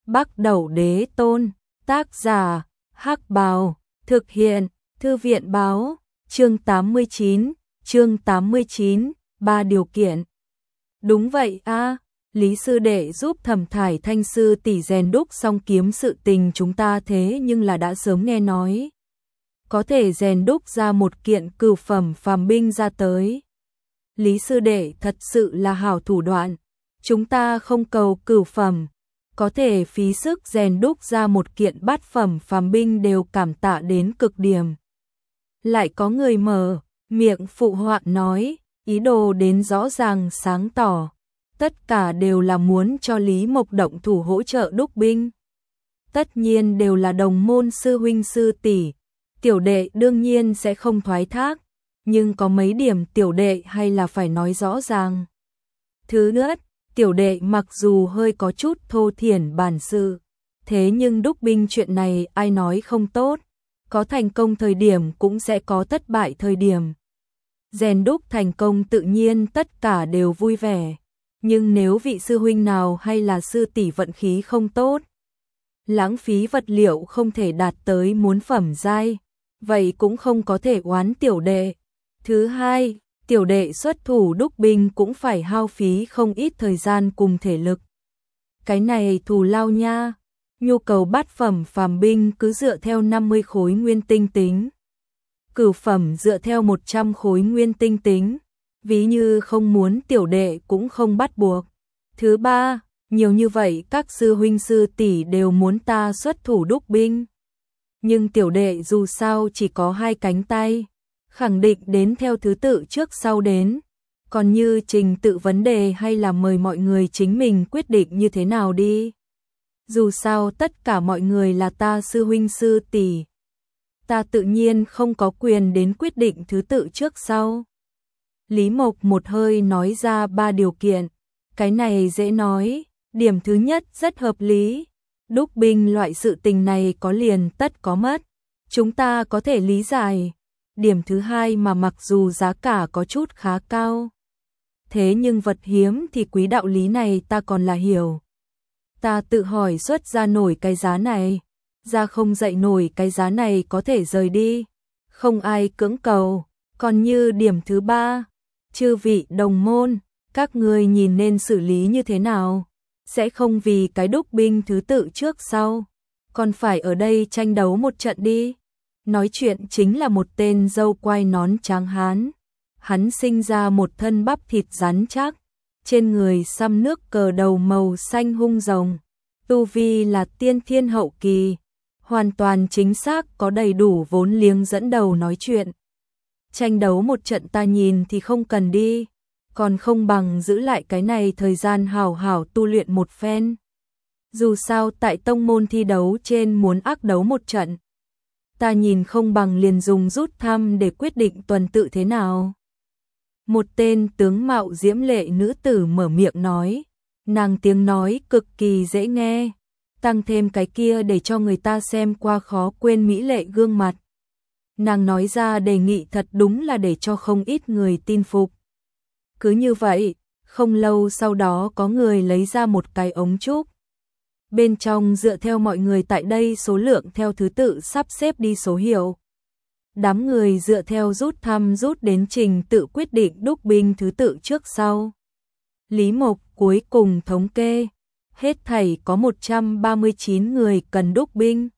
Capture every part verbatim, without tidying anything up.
Bắc Đẩu Đế Tôn, tác giả, Hắc Bào, thực hiện, Thư viện Báo, chương tám mươi chín, chương tám mươi chín, ba điều kiện. Đúng vậy a, Lý sư đệ giúp Thẩm Thải Thanh sư tỷ rèn đúc xong kiếm sự tình chúng ta thế nhưng là đã sớm nghe nói. Có thể rèn đúc ra một kiện cửu phẩm phàm binh ra tới. Lý sư đệ thật sự là hảo thủ đoạn, chúng ta không cầu cửu phẩm, có thể phí sức rèn đúc ra một kiện bát phẩm phàm binh đều cảm tạ đến cực điểm. Lại có người mở miệng phụ họa nói, ý đồ đến rõ ràng sáng tỏ, tất cả đều là muốn cho Lý Mộc động thủ hỗ trợ đúc binh. Tất nhiên đều là đồng môn sư huynh sư tỷ, tiểu đệ đương nhiên sẽ không thoái thác, nhưng có mấy điểm tiểu đệ hay là phải nói rõ ràng. Thứ nhất, tiểu đệ mặc dù hơi có chút thô thiển bản sự, thế nhưng đúc binh chuyện này ai nói không tốt, có thành công thời điểm cũng sẽ có thất bại thời điểm. Rèn đúc thành công tự nhiên tất cả đều vui vẻ, nhưng nếu vị sư huynh nào hay là sư tỷ vận khí không tốt, lãng phí vật liệu không thể đạt tới muốn phẩm giai, vậy cũng không có thể oán tiểu đệ. Thứ hai, tiểu đệ xuất thủ đúc binh cũng phải hao phí không ít thời gian cùng thể lực. Cái này thù lao nha, nhu cầu bát phẩm phàm binh cứ dựa theo năm mươi khối nguyên tinh tính. Cửu phẩm dựa theo một trăm khối nguyên tinh tính, ví như không muốn tiểu đệ cũng không bắt buộc. Thứ ba, nhiều như vậy các sư huynh sư tỷ đều muốn ta xuất thủ đúc binh. Nhưng tiểu đệ dù sao chỉ có hai cánh tay, khẳng định đến theo thứ tự trước sau đến. Còn như trình tự vấn đề hay là mời mọi người chính mình quyết định như thế nào đi. Dù sao tất cả mọi người là ta sư huynh sư tỷ, ta tự nhiên không có quyền đến quyết định thứ tự trước sau. Lý Mộc một hơi nói ra ba điều kiện, cái này dễ nói. Điểm thứ nhất rất hợp lý, đúc binh loại sự tình này có liền tất có mất, chúng ta có thể lý giải. Điểm thứ hai mà mặc dù giá cả có chút khá cao, thế nhưng vật hiếm thì quý đạo lý này ta còn là hiểu. Ta tự hỏi xuất ra nổi cái giá này, ra không dậy nổi cái giá này có thể rời đi, không ai cưỡng cầu. Còn như điểm thứ ba, chư vị đồng môn, các ngươi nhìn nên xử lý như thế nào? Sẽ không vì cái đúc binh thứ tự trước sau, còn phải ở đây tranh đấu một trận đi. Nói chuyện chính là một tên râu quai nón trắng hán. Hắn sinh ra một thân bắp thịt rắn chắc, trên người xăm nước cờ đầu màu xanh hung rồng, tu vi là tiên thiên hậu kỳ, hoàn toàn chính xác có đầy đủ vốn liếng dẫn đầu nói chuyện. Tranh đấu một trận ta nhìn thì không cần đi, còn không bằng giữ lại cái này thời gian hảo hảo tu luyện một phen. Dù sao tại tông môn thi đấu trên muốn ác đấu một trận, ta nhìn không bằng liền dùng rút thăm để quyết định tuần tự thế nào. Một tên tướng mạo diễm lệ nữ tử mở miệng nói, nàng tiếng nói cực kỳ dễ nghe, tăng thêm cái kia để cho người ta xem qua khó quên mỹ lệ gương mặt. Nàng nói ra đề nghị thật đúng là để cho không ít người tin phục. Cứ như vậy, không lâu sau đó có người lấy ra một cái ống trúc. Bên trong dựa theo mọi người tại đây số lượng theo thứ tự sắp xếp đi số hiệu. Đám người dựa theo rút thăm rút đến trình tự quyết định đúc binh thứ tự trước sau. Lý Mộc cuối cùng thống kê, hết thảy có một trăm ba mươi chín người cần đúc binh.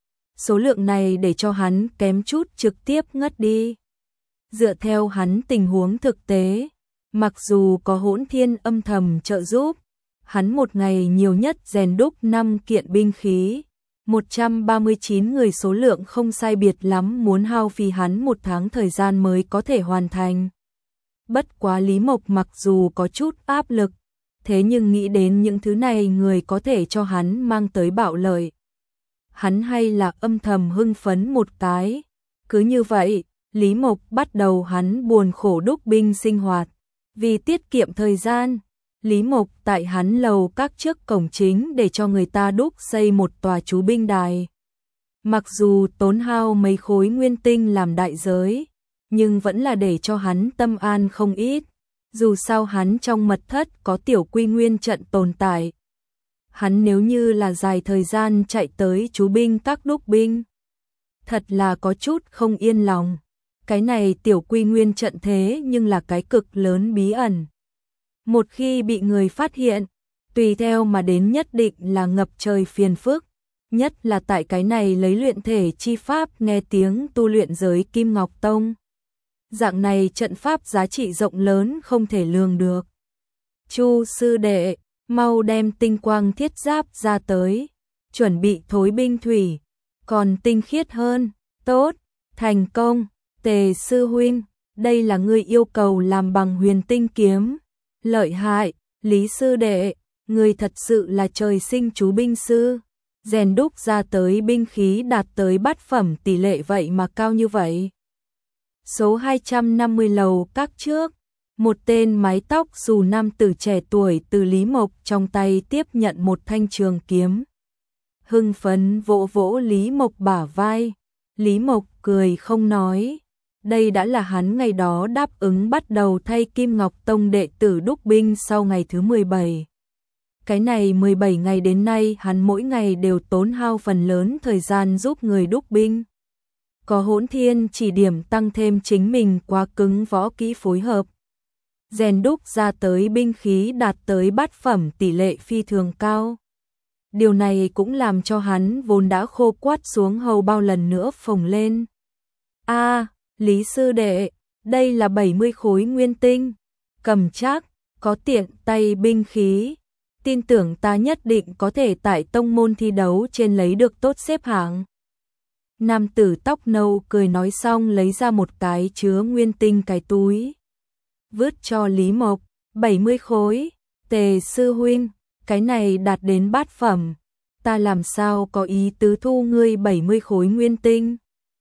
Số lượng này để cho hắn kém chút trực tiếp ngất đi. Dựa theo hắn tình huống thực tế, mặc dù có Hỗn Thiên âm thầm trợ giúp, hắn một ngày nhiều nhất rèn đúc năm kiện binh khí. một trăm ba mươi chín người số lượng không sai biệt lắm, muốn hao phí hắn một tháng thời gian mới có thể hoàn thành. Bất quá Lý Mộc mặc dù có chút áp lực, thế nhưng nghĩ đến những thứ này người có thể cho hắn mang tới bạo lợi, hắn hay là âm thầm hưng phấn một cái. Cứ như vậy, Lý Mộc bắt đầu hắn buồn khổ đúc binh sinh hoạt. Vì tiết kiệm thời gian, Lý Mộc tại hắn lầu các trước cổng chính để cho người ta đúc xây một tòa chú binh đài. Mặc dù tốn hao mấy khối nguyên tinh làm đại giới, nhưng vẫn là để cho hắn tâm an không ít. Dù sao hắn trong mật thất có tiểu quy nguyên trận tồn tại. hắn nếu như là dài thời gian chạy tới chú binh các đúc binh. Thật là có chút không yên lòng. Cái này tiểu quy nguyên trận thế nhưng là cái cực lớn bí ẩn. Một khi bị người phát hiện, tùy theo mà đến nhất định là ngập trời phiền phức. Nhất là tại cái này lấy luyện thể chi pháp nghe tiếng tu luyện giới Kim Ngọc Tông. Dạng này trận pháp giá trị rộng lớn không thể lường được. Chu sư đệ, mau đem tinh quang thiết giáp ra tới, chuẩn bị thối binh thủy, còn tinh khiết hơn, tốt, thành công, Tề sư huynh, đây là ngươi yêu cầu làm bằng huyền tinh kiếm, lợi hại, Lý sư đệ, ngươi thật sự là trời sinh chú binh sư, rèn đúc ra tới binh khí đạt tới bát phẩm tỷ lệ vậy mà cao như vậy. Số hai trăm năm mươi lầu các trước, một tên mái tóc xù nam tử trẻ tuổi từ Lý Mộc trong tay tiếp nhận một thanh trường kiếm. Hưng phấn vỗ vỗ Lý Mộc bả vai, Lý Mộc cười không nói. Đây đã là hắn ngày đó đáp ứng bắt đầu thay Kim Ngọc Tông đệ tử đúc binh sau ngày thứ mười bảy. Cái này mười bảy ngày đến nay hắn mỗi ngày đều tốn hao phần lớn thời gian giúp người đúc binh. Có Hỗn Thiên chỉ điểm tăng thêm chính mình quá cứng võ kỹ phối hợp. Rèn đúc ra tới binh khí đạt tới bát phẩm tỷ lệ phi thường cao. Điều này cũng làm cho hắn vốn đã khô quắt xuống hầu bao lần nữa phồng lên. A, Lý sư đệ, đây là bảy mươi khối nguyên tinh, cầm chắc, có tiện tay binh khí. Tin tưởng ta nhất định có thể tại tông môn thi đấu trên lấy được tốt xếp hạng. Nam tử tóc nâu cười nói xong lấy ra một cái chứa nguyên tinh cái túi. Vứt cho Lý Mộc, bảy mươi khối, Tề sư huynh, cái này đạt đến bát phẩm. Ta làm sao có ý tứ thu ngươi bảy mươi khối nguyên tinh.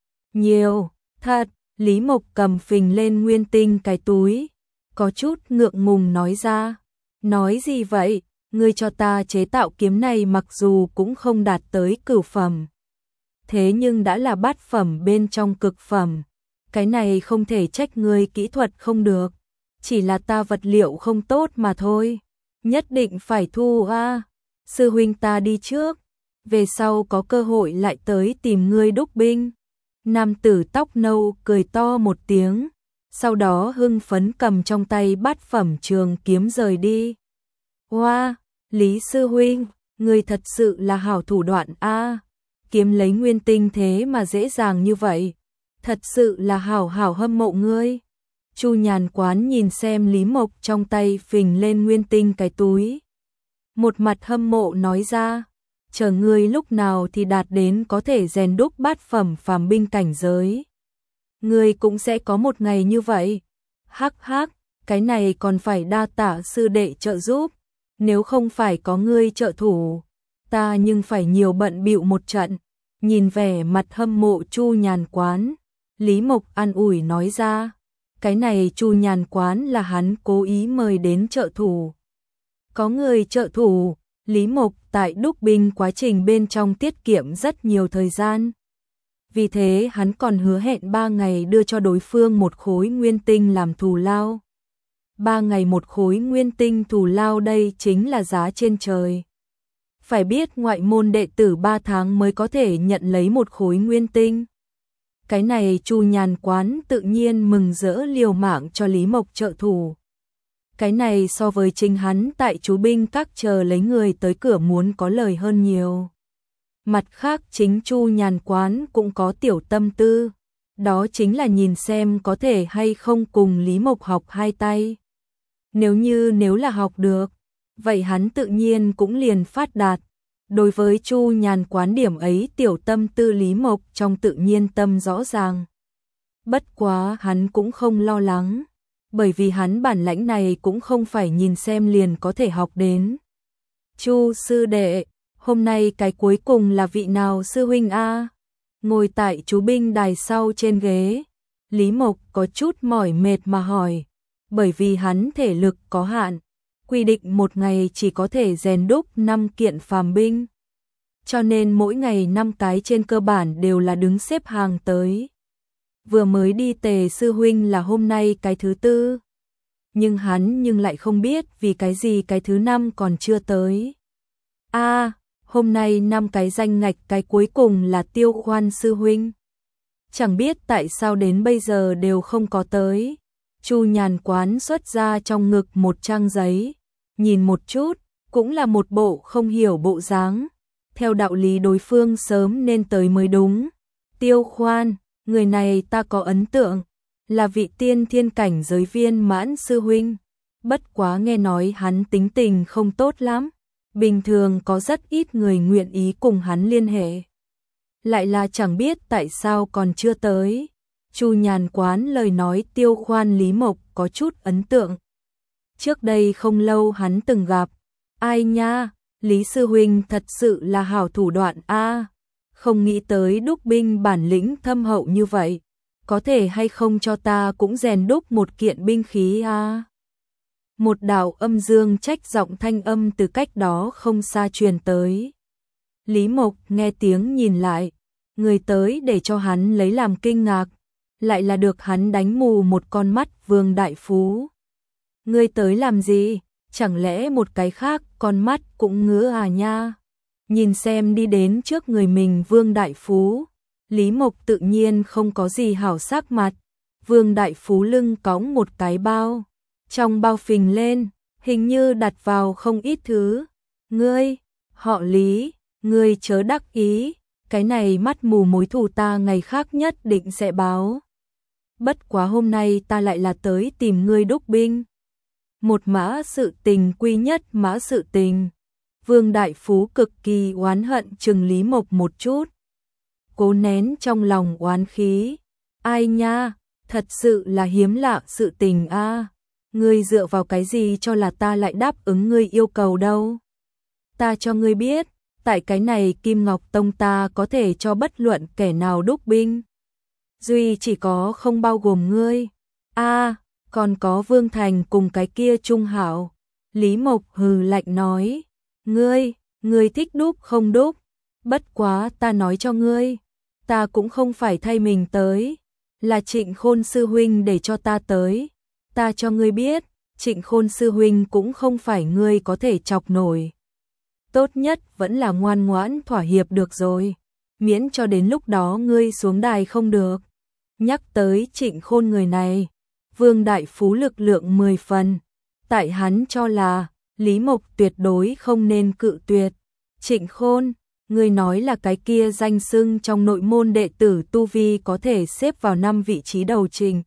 Nhiều, thật, Lý Mộc cầm phình lên nguyên tinh cái túi. Có chút ngượng ngùng nói ra. Nói gì vậy, ngươi cho ta chế tạo kiếm này mặc dù cũng không đạt tới cửu phẩm. Thế nhưng đã là bát phẩm bên trong cực phẩm. Cái này không thể trách ngươi kỹ thuật không được. Chỉ là ta vật liệu không tốt mà thôi. Nhất định phải thu a. Sư huynh ta đi trước. Về sau có cơ hội lại tới tìm ngươi đúc binh. Nam tử tóc nâu cười to một tiếng. Sau đó hưng phấn cầm trong tay bát phẩm trường kiếm rời đi. Hoa, wow, Lý sư huynh, ngươi thật sự là hảo thủ đoạn a. Kiếm lấy nguyên tinh thế mà dễ dàng như vậy. Thật sự là hảo hảo hâm mộ ngươi. Chu Nhàn Quán nhìn xem Lý Mộc trong tay phình lên nguyên tinh cái túi. Một mặt hâm mộ nói ra, chờ ngươi lúc nào thì đạt đến có thể rèn đúc bát phẩm phàm binh cảnh giới. Ngươi cũng sẽ có một ngày như vậy. Hắc hắc, cái này còn phải đa tạ sư đệ trợ giúp. Nếu không phải có ngươi trợ thủ, ta nhưng phải nhiều bận bịu một trận. Nhìn vẻ mặt hâm mộ Chu Nhàn Quán, Lý Mộc an ủi nói ra. Cái này Chu Nhàn Quán là hắn cố ý mời đến trợ thủ. Có người trợ thủ, Lý Mộc tại đúc binh quá trình bên trong tiết kiệm rất nhiều thời gian. Vì thế hắn còn hứa hẹn ba ngày đưa cho đối phương một khối nguyên tinh làm thù lao. Ba ngày một khối nguyên tinh thù lao đây chính là giá trên trời. Phải biết ngoại môn đệ tử ba tháng mới có thể nhận lấy một khối nguyên tinh. Cái này Chu Nhàn Quán tự nhiên mừng rỡ liều mạng cho Lý Mộc trợ thủ. Cái này so với chính hắn tại chú binh các chờ lấy người tới cửa muốn có lời hơn nhiều. Mặt khác chính Chu Nhàn Quán cũng có tiểu tâm tư. Đó chính là nhìn xem có thể hay không cùng Lý Mộc học hai tay. Nếu như nếu là học được, vậy hắn tự nhiên cũng liền phát đạt. Đối với Chu Nhàn Quán điểm ấy tiểu tâm tư Lý Mộc trong tự nhiên tâm rõ ràng. Bất quá hắn cũng không lo lắng, bởi vì hắn bản lãnh này cũng không phải nhìn xem liền có thể học đến. Chu sư đệ, hôm nay cái cuối cùng là vị nào sư huynh a? Ngồi tại chú binh đài sau trên ghế, Lý Mộc có chút mỏi mệt mà hỏi, bởi vì hắn thể lực có hạn. Quy định một ngày chỉ có thể rèn đúc năm kiện phàm binh. Cho nên mỗi ngày năm cái trên cơ bản đều là đứng xếp hàng tới. Vừa mới đi Tề sư huynh là hôm nay cái thứ tư. Nhưng hắn nhưng lại không biết vì cái gì cái thứ năm còn chưa tới. A, hôm nay năm cái danh ngạch cái cuối cùng là Tiêu Khoan sư huynh. Chẳng biết tại sao đến bây giờ đều không có tới. Chu Nhàn Quán xuất ra trong ngực một trang giấy, nhìn một chút, cũng là một bộ không hiểu bộ dáng. Theo đạo lý đối phương sớm nên tới mới đúng. Tiêu Khoan, người này ta có ấn tượng, là vị tiên thiên cảnh giới viên mãn sư huynh. Bất quá nghe nói hắn tính tình không tốt lắm, bình thường có rất ít người nguyện ý cùng hắn liên hệ. Lại là chẳng biết tại sao còn chưa tới. Chu Nhàn Quán lời nói Tiêu Khoan Lý Mộc có chút ấn tượng. Trước đây không lâu hắn từng gặp. Ai nha, Lý sư huynh thật sự là hảo thủ đoạn a. Không nghĩ tới đúc binh bản lĩnh thâm hậu như vậy, có thể hay không cho ta cũng rèn đúc một kiện binh khí a. Một đạo âm dương trách giọng thanh âm từ cách đó không xa truyền tới. Lý Mộc nghe tiếng nhìn lại, người tới để cho hắn lấy làm kinh ngạc, lại là được hắn đánh mù một con mắt Vương Đại Phú. Ngươi tới làm gì? Chẳng lẽ một cái khác con mắt cũng ngứa à nha? Nhìn xem đi đến trước người mình Vương Đại Phú, Lý Mộc tự nhiên không có gì hảo sắc mặt. Vương Đại Phú lưng cõng một cái bao, trong bao phình lên, hình như đặt vào không ít thứ. Ngươi, họ Lý, ngươi chớ đắc ý, cái này mắt mù mối thù ta ngày khác nhất định sẽ báo. Bất quá hôm nay ta lại là tới tìm ngươi đúc binh. Một mã sự tình quy nhất mã sự tình. Vương Đại Phú cực kỳ oán hận chừng Lý Mộc một chút. Cố nén trong lòng oán khí. Ai nha, thật sự là hiếm lạ sự tình a. Ngươi dựa vào cái gì cho là ta lại đáp ứng ngươi yêu cầu đâu? Ta cho ngươi biết, tại cái này Kim Ngọc Tông ta có thể cho bất luận kẻ nào đúc binh. Duy chỉ có không bao gồm ngươi. A, còn có Vương Thành cùng cái kia Trung Hảo. Lý Mộc hừ lạnh nói, ngươi, ngươi thích đúc không đúc, bất quá ta nói cho ngươi, ta cũng không phải thay mình tới, là Trịnh Khôn sư huynh để cho ta tới. Ta cho ngươi biết, Trịnh Khôn sư huynh cũng không phải ngươi có thể chọc nổi. Tốt nhất vẫn là ngoan ngoãn thỏa hiệp được rồi, miễn cho đến lúc đó ngươi xuống đài không được. Nhắc tới Trịnh Khôn người này, Vương Đại Phú lực lượng mười phần, tại hắn cho là Lý Mộc tuyệt đối không nên cự tuyệt. Trịnh Khôn, ngươi nói là cái kia danh xưng trong nội môn đệ tử tu vi có thể xếp vào năm vị trí đầu Trịnh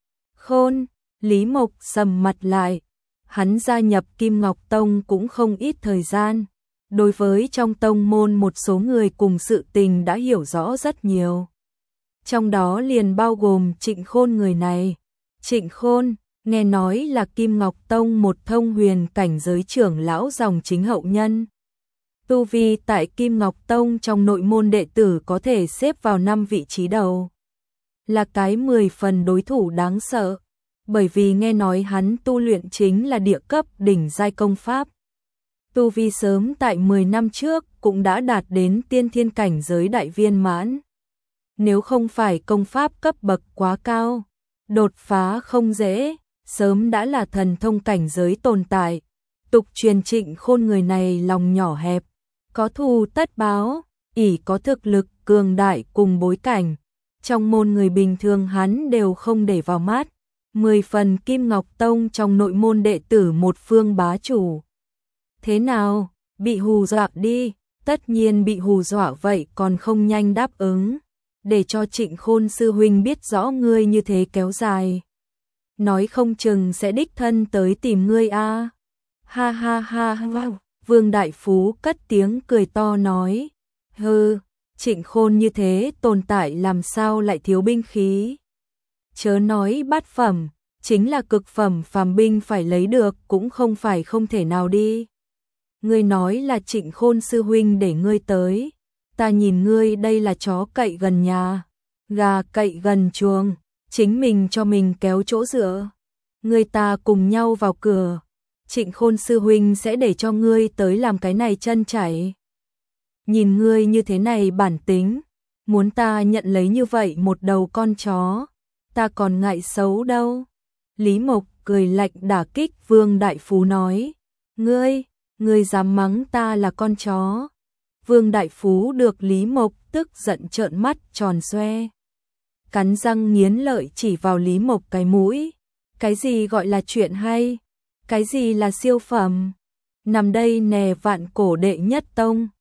Khôn. Lý Mộc sầm mặt lại, hắn gia nhập Kim Ngọc Tông cũng không ít thời gian, đối với trong tông môn một số người cùng sự tình đã hiểu rõ rất nhiều. Trong đó liền bao gồm Trịnh Khôn người này. Trịnh Khôn, nghe nói là Kim Ngọc Tông một thông huyền cảnh giới trưởng lão dòng chính hậu nhân. Tu vi tại Kim Ngọc Tông trong nội môn đệ tử có thể xếp vào năm vị trí đầu. Là cái mười phần đối thủ đáng sợ, bởi vì nghe nói hắn tu luyện chính là địa cấp đỉnh giai công pháp. Tu vi sớm tại mười năm trước cũng đã đạt đến tiên thiên cảnh giới đại viên mãn. Nếu không phải công pháp cấp bậc quá cao, đột phá không dễ, sớm đã là thần thông cảnh giới tồn tại. Tục truyền Trịnh Khôn người này lòng nhỏ hẹp, có thù tất báo, ỷ có thực lực cường đại cùng bối cảnh. Trong môn người bình thường hắn đều không để vào mắt. Mười phần Kim Ngọc Tông trong nội môn đệ tử một phương bá chủ. Thế nào, bị hù dọa đi, tất nhiên bị hù dọa vậy còn không nhanh đáp ứng, để cho Trịnh Khôn sư huynh biết rõ ngươi như thế kéo dài. Nói không chừng sẽ đích thân tới tìm ngươi a. À. Ha ha ha wow. Vương Đại Phú cất tiếng cười to nói, hừ, Trịnh Khôn như thế tồn tại làm sao lại thiếu binh khí. Chớ nói bát phẩm, chính là cực phẩm phàm binh phải lấy được cũng không phải không thể nào đi. Ngươi nói là Trịnh Khôn sư huynh để ngươi tới, ta nhìn ngươi đây là chó cậy gần nhà, gà cậy gần chuồng, chính mình cho mình kéo chỗ dựa. Ngươi ta cùng nhau vào cửa, Trịnh Khôn sư huynh sẽ để cho ngươi tới làm cái này chân chảy. Nhìn ngươi như thế này bản tính, muốn ta nhận lấy như vậy một đầu con chó, ta còn ngại xấu đâu. Lý Mộc cười lạnh đả kích Vương Đại Phú nói, ngươi, Ngươi dám mắng ta là con chó. Vương Đại Phú được Lý Mộc tức giận trợn mắt tròn xoe. Cắn răng nghiến lợi chỉ vào Lý Mộc cái mũi. Cái gì gọi là chuyện hay? Cái gì là siêu phẩm? Nằm đây nè vạn cổ đệ nhất tông.